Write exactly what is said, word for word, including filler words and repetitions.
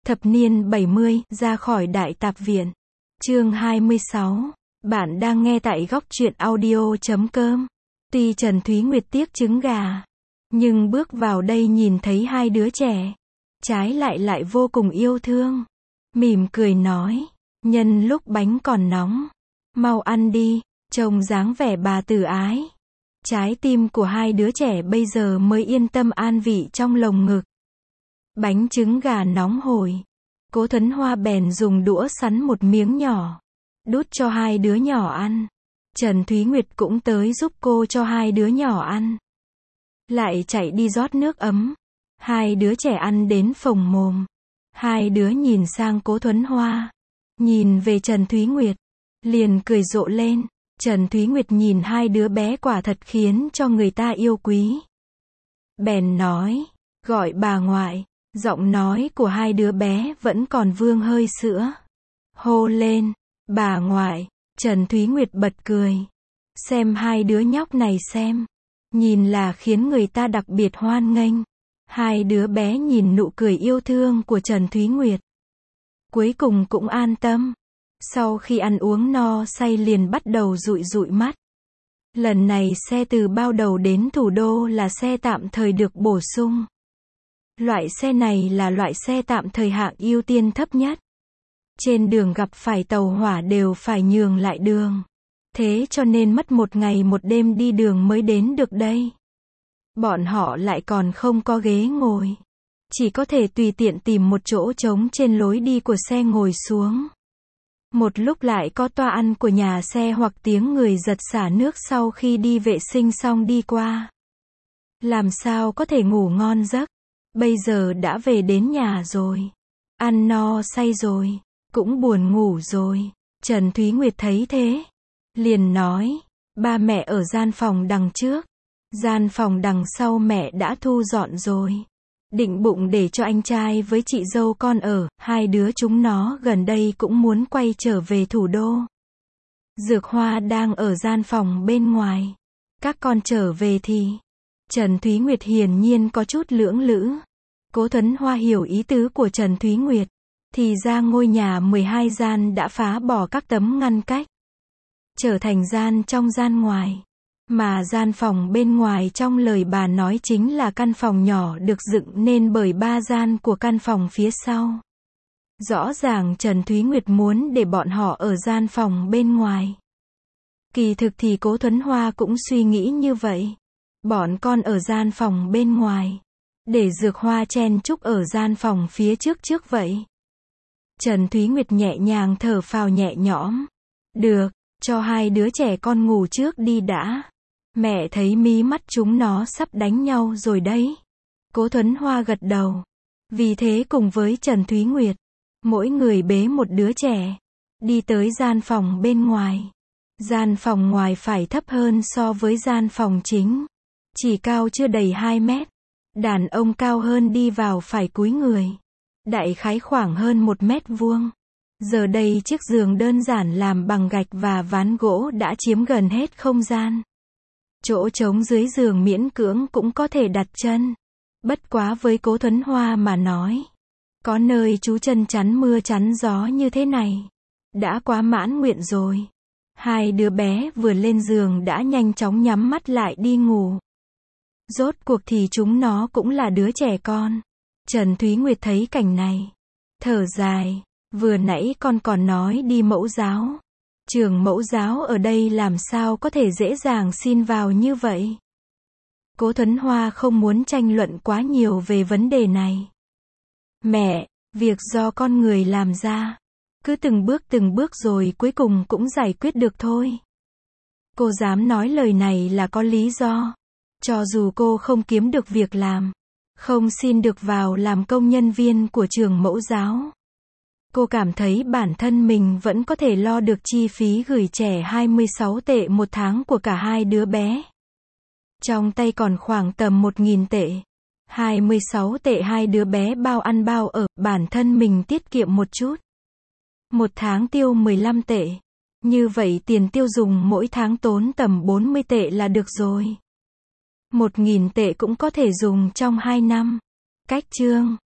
Thập niên bảy mươi, ra khỏi Đại Tạp Viện. Chương hai mươi sáu. Bạn đang nghe tại góc truyện audio chấm com. Tuy Trần Thúy Nguyệt tiếc trứng gà, nhưng bước vào đây nhìn thấy hai đứa trẻ, trái lại lại vô cùng yêu thương. Mỉm cười nói, nhân lúc bánh còn nóng, mau ăn đi, trông dáng vẻ bà từ ái. Trái tim của hai đứa trẻ bây giờ mới yên tâm an vị trong lồng ngực. Bánh trứng gà nóng hổi. Cố Thuấn Hoa bèn dùng đũa sắn một miếng nhỏ, đút cho hai đứa nhỏ ăn. Trần Thúy Nguyệt cũng tới giúp cô cho hai đứa nhỏ ăn. Lại chạy đi rót nước ấm. Hai đứa trẻ ăn đến phồng mồm. Hai đứa nhìn sang Cố Thuấn Hoa, nhìn về Trần Thúy Nguyệt, liền cười rộ lên. Trần Thúy Nguyệt nhìn hai đứa bé quả thật khiến cho người ta yêu quý. Bèn nói, gọi bà ngoại. Giọng nói của hai đứa bé vẫn còn vương hơi sữa. Hô lên, bà ngoại. Trần Thúy Nguyệt bật cười. Xem hai đứa nhóc này xem. Nhìn là khiến người ta đặc biệt hoan nghênh. Hai đứa bé nhìn nụ cười yêu thương của Trần Thúy Nguyệt, cuối cùng cũng an tâm. Sau khi ăn uống no say liền bắt đầu dụi dụi mắt. Lần này xe từ Bao Đầu đến thủ đô là xe tạm thời được bổ sung. Loại xe này là loại xe tạm thời hạng ưu tiên thấp nhất. Trên đường gặp phải tàu hỏa đều phải nhường lại đường. Thế cho nên mất một ngày một đêm đi đường mới đến được đây. Bọn họ lại còn không có ghế ngồi. Chỉ có thể tùy tiện tìm một chỗ trống trên lối đi của xe ngồi xuống. Một lúc lại có toa ăn của nhà xe hoặc tiếng người giật xả nước sau khi đi vệ sinh xong đi qua. Làm sao có thể ngủ ngon giấc. Bây giờ đã về đến nhà rồi. Ăn no say rồi. Cũng buồn ngủ rồi. Trần Thúy Nguyệt thấy thế, liền nói, ba mẹ ở gian phòng đằng trước. Gian phòng đằng sau mẹ đã thu dọn rồi. Định bụng để cho anh trai với chị dâu con ở. Hai đứa chúng nó gần đây cũng muốn quay trở về thủ đô. Dược Hoa đang ở gian phòng bên ngoài. Các con trở về thì... Trần Thúy Nguyệt hiển nhiên có chút lưỡng lự. Cố Thuấn Hoa hiểu ý tứ của Trần Thúy Nguyệt. Thì ra ngôi nhà mười hai gian đã phá bỏ các tấm ngăn cách, trở thành gian trong gian ngoài. Mà gian phòng bên ngoài trong lời bà nói chính là căn phòng nhỏ được dựng nên bởi ba gian của căn phòng phía sau. Rõ ràng Trần Thúy Nguyệt muốn để bọn họ ở gian phòng bên ngoài. Kỳ thực thì Cố Thuấn Hoa cũng suy nghĩ như vậy. Bọn con ở gian phòng bên ngoài, để Dược Hoa chen chúc ở gian phòng phía trước trước vậy. Trần Thúy Nguyệt nhẹ nhàng thở phào nhẹ nhõm. Được, cho hai đứa trẻ con ngủ trước đi đã. Mẹ thấy mí mắt chúng nó sắp đánh nhau rồi đấy. Cố Thuấn Hoa gật đầu. Vì thế cùng với Trần Thúy Nguyệt, mỗi người bế một đứa trẻ, đi tới gian phòng bên ngoài. Gian phòng ngoài phải thấp hơn so với gian phòng chính. Chỉ cao chưa đầy hai mét. Đàn ông cao hơn đi vào phải cúi người. Đại khái khoảng hơn một mét vuông. Giờ đây chiếc giường đơn giản làm bằng gạch và ván gỗ đã chiếm gần hết không gian. Chỗ trống dưới giường miễn cưỡng cũng có thể đặt chân. Bất quá với Cố Thuấn Hoa mà nói, có nơi trú chân chắn mưa chắn gió như thế này, đã quá mãn nguyện rồi. Hai đứa bé vừa lên giường đã nhanh chóng nhắm mắt lại đi ngủ. Rốt cuộc thì chúng nó cũng là đứa trẻ con. Trần Thúy Nguyệt thấy cảnh này, thở dài. Vừa nãy con còn nói đi mẫu giáo. Trường mẫu giáo ở đây làm sao có thể dễ dàng xin vào như vậy. Cố Thuấn Hoa không muốn tranh luận quá nhiều về vấn đề này. Mẹ, việc do con người làm ra. Cứ từng bước từng bước rồi cuối cùng cũng giải quyết được thôi. Cô dám nói lời này là có lý do. Cho dù cô không kiếm được việc làm, không xin được vào làm công nhân viên của trường mẫu giáo, cô cảm thấy bản thân mình vẫn có thể lo được chi phí gửi trẻ hai mươi sáu tệ một tháng của cả hai đứa bé. Trong tay còn khoảng tầm một nghìn tệ. hai mươi sáu tệ hai đứa bé bao ăn bao ở, bản thân mình tiết kiệm một chút. Một tháng tiêu mười lăm tệ. Như vậy tiền tiêu dùng mỗi tháng tốn tầm bốn mươi tệ là được rồi. Một nghìn tệ cũng có thể dùng trong hai năm. Cách chương